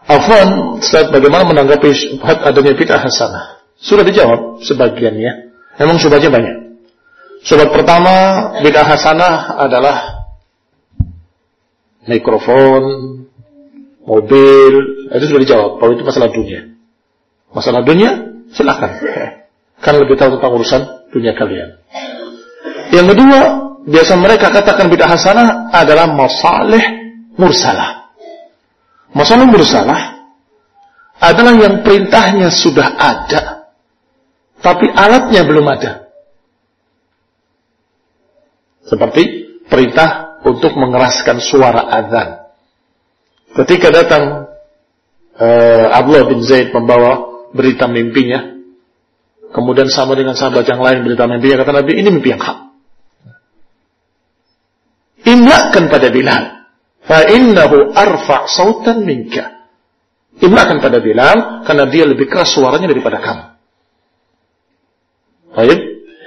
Afwan, Ustaz, bagaimana menanggapi syubhat adanya bid'ah hasanah? Sudah dijawab sebagiannya. Memang syubhatnya banyak. Syubhat pertama, bid'ah hasanah adalah mikrofon, mobil, itu sudah dijawab. Kalau itu masalah dunia. Masalah dunia, silakan. Kan lebih tahu tentang urusan dunia kalian. Yang kedua, biasa mereka katakan bid'ah hasanah adalah masalih mursalah. Masalih mursalah adalah yang perintahnya sudah ada, tapi alatnya belum ada. Seperti perintah untuk mengeraskan suara azan. Ketika datang Abdullah bin Zaid membawa berita mimpinya, kemudian sama dengan sahabat yang lain berita mimpinya, kata Nabi, ini mimpi yang hak. Imlakan pada Bilal, fa innahu arfa' sautan minka. Imlakan pada Bilal karena dia lebih keras suaranya daripada kamu. Baik.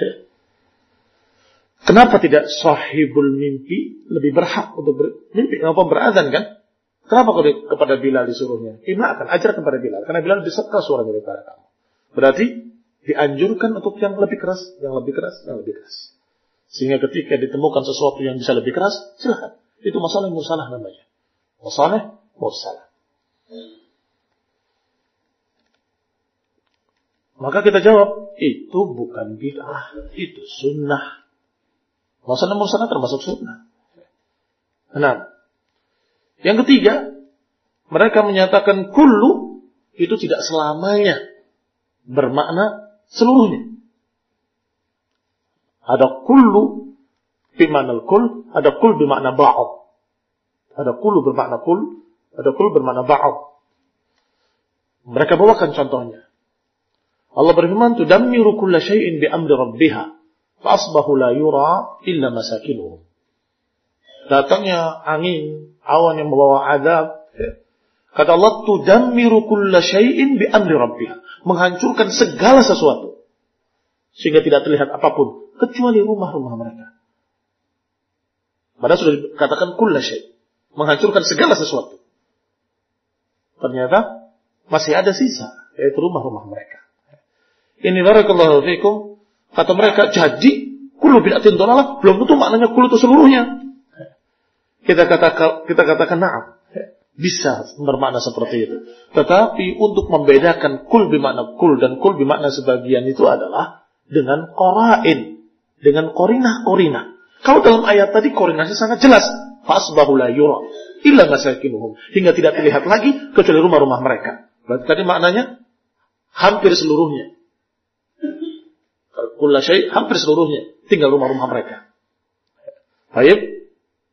Kenapa tidak sahibul mimpi lebih berhak untuk bermimpi? Kenapa berazan kan? Kenapa kepada Bilal disuruhnya? Imlakan, ajarkan kepada Bilal karena Bilal lebih keras suaranya daripada kamu. Berarti dianjurkan untuk yang lebih keras, yang lebih keras, yang lebih keras. Sehingga ketika ditemukan sesuatu yang bisa lebih keras, silakan. Itu masalah mursalah namanya. Masalah mursalah. Maka kita jawab, itu bukan bid'ah, itu sunnah. Masalah mursalah termasuk sunnah. Nah, yang ketiga, mereka menyatakan kullu itu tidak selamanya bermakna seluruhnya. Ada kullu bimakna kul, ada kul bimakna ba'd. Ada kullu bermakna kul, ada kul bermakna ba'd. Mereka bawakan contohnya. Allah berfirman, "Tudammiru kulla syai'in bi amri rabbiha, fa asbahu la yura illa masakinuhum." Datangnya angin, awan yang membawa azab. Kata Allah, "Tudammiru kulla syai'in bi amri rabbiha." Menghancurkan segala sesuatu. Sehingga tidak terlihat apapun kecuali rumah-rumah mereka. Padahal sudah dikatakan kulla syai', menghancurkan segala sesuatu. Ternyata masih ada sisa, yaitu rumah-rumah mereka. Ini barakallahu fikum, kata mereka, jadi kullu bid'atin dhalalah belum tentu maknanya kullu itu seluruhnya. Kita katakan na'am, bisa bermakna seperti itu. Tetapi untuk membedakan kul bimakna kul dan kul bimakna sebagian itu adalah dengan qara'in, dengan qorinah-qorinah. Kalau dalam ayat tadi qorinahnya sangat jelas, fasbahu la yura illa masakinuhum, hingga tidak terlihat lagi kecuali rumah-rumah mereka. Berarti tadi maknanya hampir seluruhnya. Kulla syai' hampir seluruhnya, tinggal rumah-rumah mereka. Baik.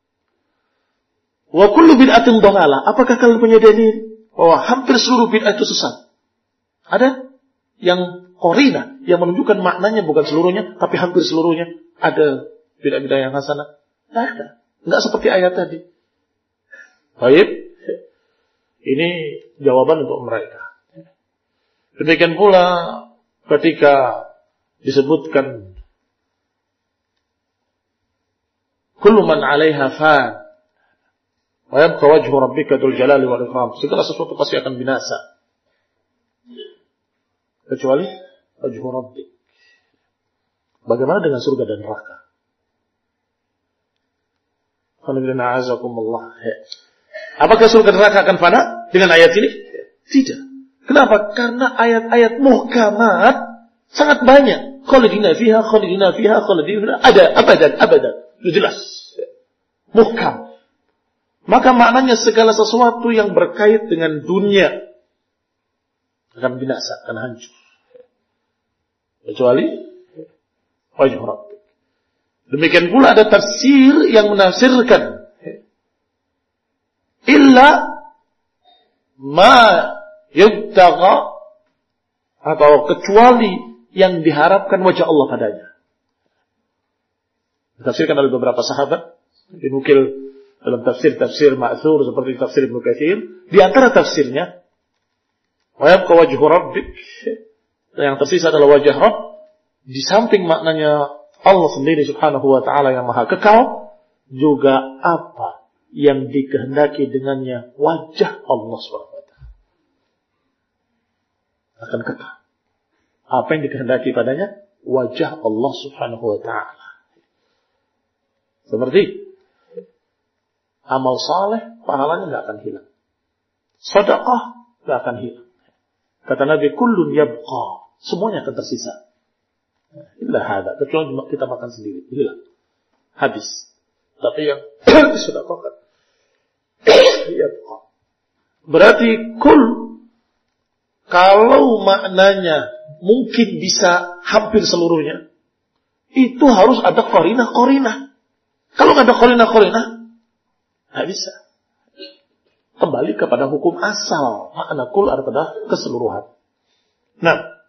Wa kullu bid'atin dhalalah. Apakah kalian punya dalil bahwa hampir seluruh bid'ah itu sesat? Ada yang qorina yang menunjukkan maknanya bukan seluruhnya, tapi hampir seluruhnya. Ada bid'ah-bid'ah yang hasanah? Tidak ada. Enggak seperti ayat tadi. Baik. Ini jawaban untuk mereka. Demikian pula ketika disebutkan kullu man 'alaiha fan wa yabqa wajhu rabbika dzul jalali wal ikram. Segala sesuatu pasti akan binasa kecuali wajhu rabbik. Bagaimana dengan surga dan neraka? Apakah surga dan neraka akan fana dengan ayat ini? Tidak. Kenapa? Karena ayat-ayat muhkamat sangat banyak. Khalidina fiha, khalidina fiha, khalidina ada abadan. Itu jelas. Muhkam. Maka maknanya segala sesuatu yang berkait dengan dunia akan binasa, akan hancur. Kecuali wajh rabbik. Demikian pula ada tafsir yang menafsirkan illa ma yubtagha, atau kecuali yang diharapkan wajah Allah padanya. Ditafsirkan oleh beberapa sahabat, dinukil dalam tafsir ma'thur seperti tafsir Ibnu Katsir. Di antara tafsirnya, wa yabqa wajhu rabbik, yang tersisa adalah wajah Rabb. Di samping maknanya Allah sendiri subhanahu wa ta'ala yang maha kekal, juga apa yang dikehendaki dengannya wajah Allah subhanahu wa ta'ala. akan kekal. Apa yang dikehendaki padanya? Wajah Allah Subhanahu wa ta'ala. Seperti amal saleh, pahalanya nggak akan hilang. Sedekah nggak akan hilang. Kata Nabi, kullun yabqa, semuanya akan tersisa. Illa hada, kecuali kita makan sendiri, hilang, habis. Tapi yang disedekahkan yabqa. Berarti kul, kalau maknanya mungkin bisa hampir seluruhnya, itu harus ada qarinah-qarinah. Kalau nggak ada qarinah-qarinah, nggak bisa. Kembali kepada hukum asal. Makna kul adalah keseluruhan. Nah,